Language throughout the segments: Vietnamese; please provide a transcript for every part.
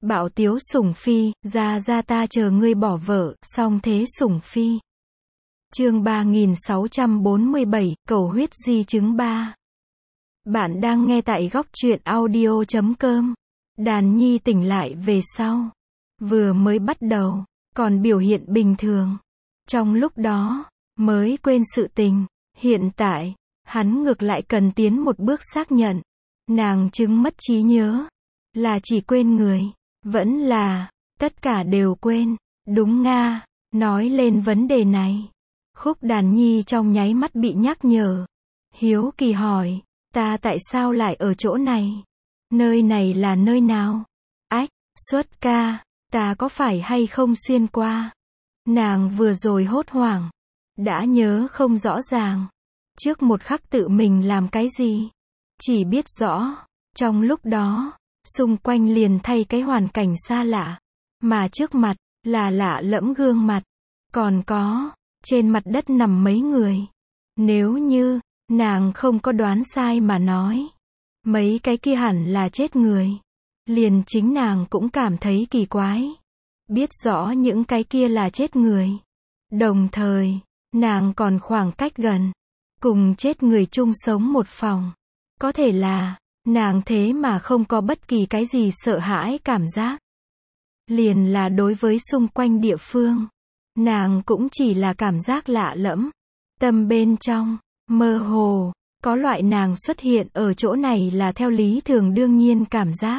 Bạo tiếu sủng phi, ra ra ta chờ ngươi bỏ vợ, song thế sủng phi. Chương 3647, cầu huyết di chứng 3. Bạn đang nghe tại góc truyện audio.com. Đàn nhi tỉnh lại về sau. Vừa mới bắt đầu, còn biểu hiện bình thường. Trong lúc đó, mới quên sự tình. Hiện tại, hắn ngược lại cần tiến một bước xác nhận. Nàng chứng mất trí nhớ. Là chỉ quên người. Vẫn là, tất cả đều quên. Đúng nga, nói lên vấn đề này. Khúc Đàn Nhi trong nháy mắt bị nhắc nhở. Hiếu kỳ hỏi, ta tại sao lại ở chỗ này? Nơi này là nơi nào? Ách, xuất ca, ta có phải hay không xuyên qua? Nàng vừa rồi hốt hoảng, đã nhớ không rõ ràng. Trước một khắc tự mình làm cái gì? Chỉ biết rõ, trong lúc đó, xung quanh liền thay cái hoàn cảnh xa lạ. Mà trước mặt, là lạ lẫm gương mặt. Còn có, trên mặt đất nằm mấy người. Nếu như, nàng không có đoán sai mà nói. Mấy cái kia hẳn là chết người. Liền chính nàng cũng cảm thấy kỳ quái. Biết rõ những cái kia là chết người. Đồng thời, nàng còn khoảng cách gần. Cùng chết người chung sống một phòng. Có thể là, nàng thế mà không có bất kỳ cái gì sợ hãi cảm giác. Liền là đối với xung quanh địa phương. Nàng cũng chỉ là cảm giác lạ lẫm. Tâm bên trong, mơ hồ, có loại nàng xuất hiện ở chỗ này là theo lý thường đương nhiên cảm giác.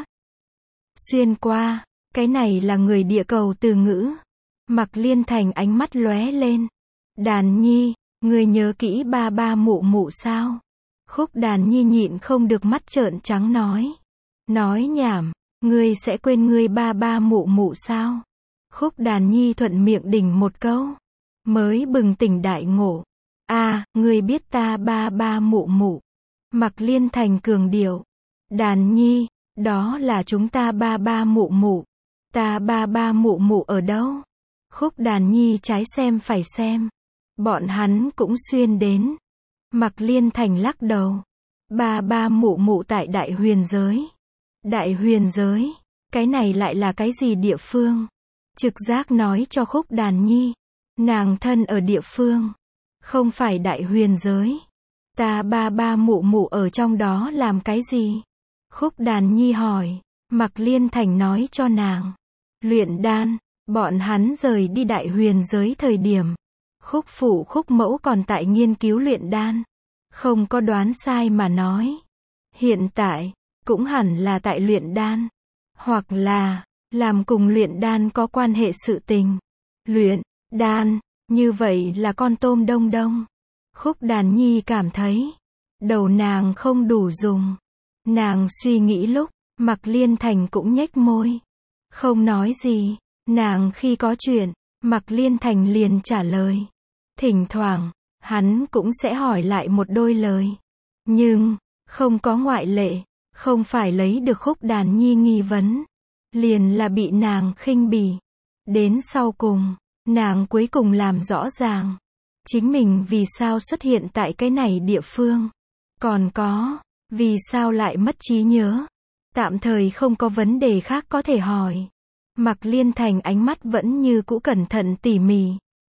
Xuyên qua, cái này là người địa cầu từ ngữ. Mặc Liên Thành ánh mắt lóe lên. Đàn Nhi, ngươi nhớ kỹ ba ba mụ mụ sao? Khúc Đàn Nhi nhịn không được mắt trợn trắng nói. Nói nhảm, ngươi sẽ quên ngươi ba ba mụ mụ sao? Khúc Đàn Nhi thuận miệng đỉnh một câu. Mới bừng tỉnh đại ngộ. Ngươi biết ta ba ba mụ mụ. Mặc Liên Thành cường điệu. Đàn Nhi, đó là chúng ta ba ba mụ mụ. Ta ba ba mụ mụ ở đâu? Khúc Đàn Nhi trái xem phải xem. Bọn hắn cũng xuyên đến. Mặc Liên Thành lắc đầu. Ba ba mụ mụ tại Đại Huyền Giới. Đại Huyền Giới, cái này lại là cái gì địa phương? Trực giác nói cho Khúc Đàn Nhi. Nàng thân ở địa phương. Không phải Đại Huyền Giới. Ta ba ba mụ mụ ở trong đó làm cái gì? Khúc Đàn Nhi hỏi. Mặc Liên Thành nói cho nàng. Luyện đan, bọn hắn rời đi Đại Huyền Giới thời điểm. Khúc phụ Khúc mẫu còn tại nghiên cứu luyện đan. Không có đoán sai mà nói. Hiện tại, cũng hẳn là tại luyện đan. Hoặc là, làm cùng luyện đan có quan hệ sự tình. Luyện đan, như vậy là con tôm đông đông. Khúc Đàn Nhi cảm thấy, đầu nàng không đủ dùng. Nàng suy nghĩ lúc, Mặc Liên Thành cũng nhếch môi. Không nói gì, nàng khi có chuyện, Mặc Liên Thành liền trả lời. Thỉnh thoảng, hắn cũng sẽ hỏi lại một đôi lời. Nhưng, không có ngoại lệ, không phải lấy được Khúc Đàn Nhi nghi vấn. Liền là bị nàng khinh bỉ. Đến sau cùng, nàng cuối cùng làm rõ ràng. Chính mình vì sao xuất hiện tại cái này địa phương. Còn có, vì sao lại mất trí nhớ. Tạm thời không có vấn đề khác có thể hỏi. Mặc Liên Thành ánh mắt vẫn như cũ cẩn thận tỉ mỉ.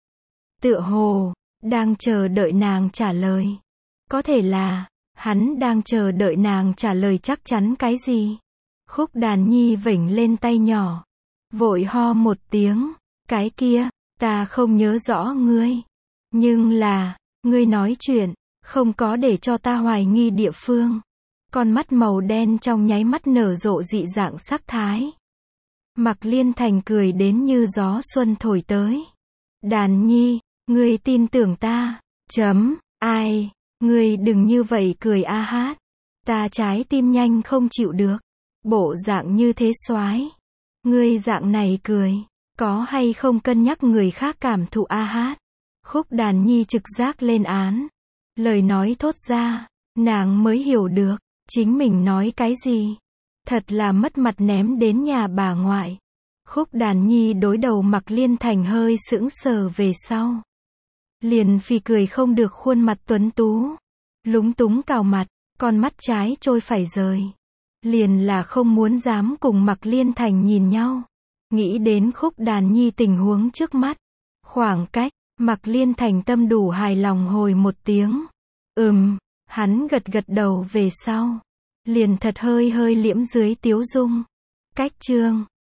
Tựa hồ, đang chờ đợi nàng trả lời. Có thể là, hắn đang chờ đợi nàng trả lời chắc chắn cái gì. Khúc Đàn Nhi vểnh lên tay nhỏ. Vội ho một tiếng. Cái kia, ta không nhớ rõ ngươi. Nhưng là, ngươi nói chuyện, không có để cho ta hoài nghi địa phương. Con mắt màu đen trong nháy mắt nở rộ dị dạng sắc thái. Mặc Liên Thành cười đến như gió xuân thổi tới. Đàn Nhi, ngươi tin tưởng ta. Ai, ngươi đừng như vậy cười a hát. Ta trái tim nhanh không chịu được. Bộ dạng như thế soái. Ngươi dạng này cười, có hay không cân nhắc người khác cảm thụ a hát. Khúc Đàn Nhi trực giác lên án. Lời nói thốt ra, nàng mới hiểu được, chính mình nói cái gì. Thật là mất mặt ném đến nhà bà ngoại. Khúc Đàn Nhi đối đầu Mặc Liên Thành hơi sững sờ về sau. Liền phì cười không được khuôn mặt tuấn tú. Lúng túng cào mặt, con mắt trái trôi phải rời. Liền là không muốn dám cùng Mạc Liên Thành nhìn nhau. Nghĩ đến Khúc Đàn Nhi tình huống trước mắt. Khoảng cách, Mạc Liên Thành tâm đủ hài lòng hồi một tiếng. Hắn gật gật đầu về sau. Liền thật hơi hơi liễm dưới tiếu dung. Cách chương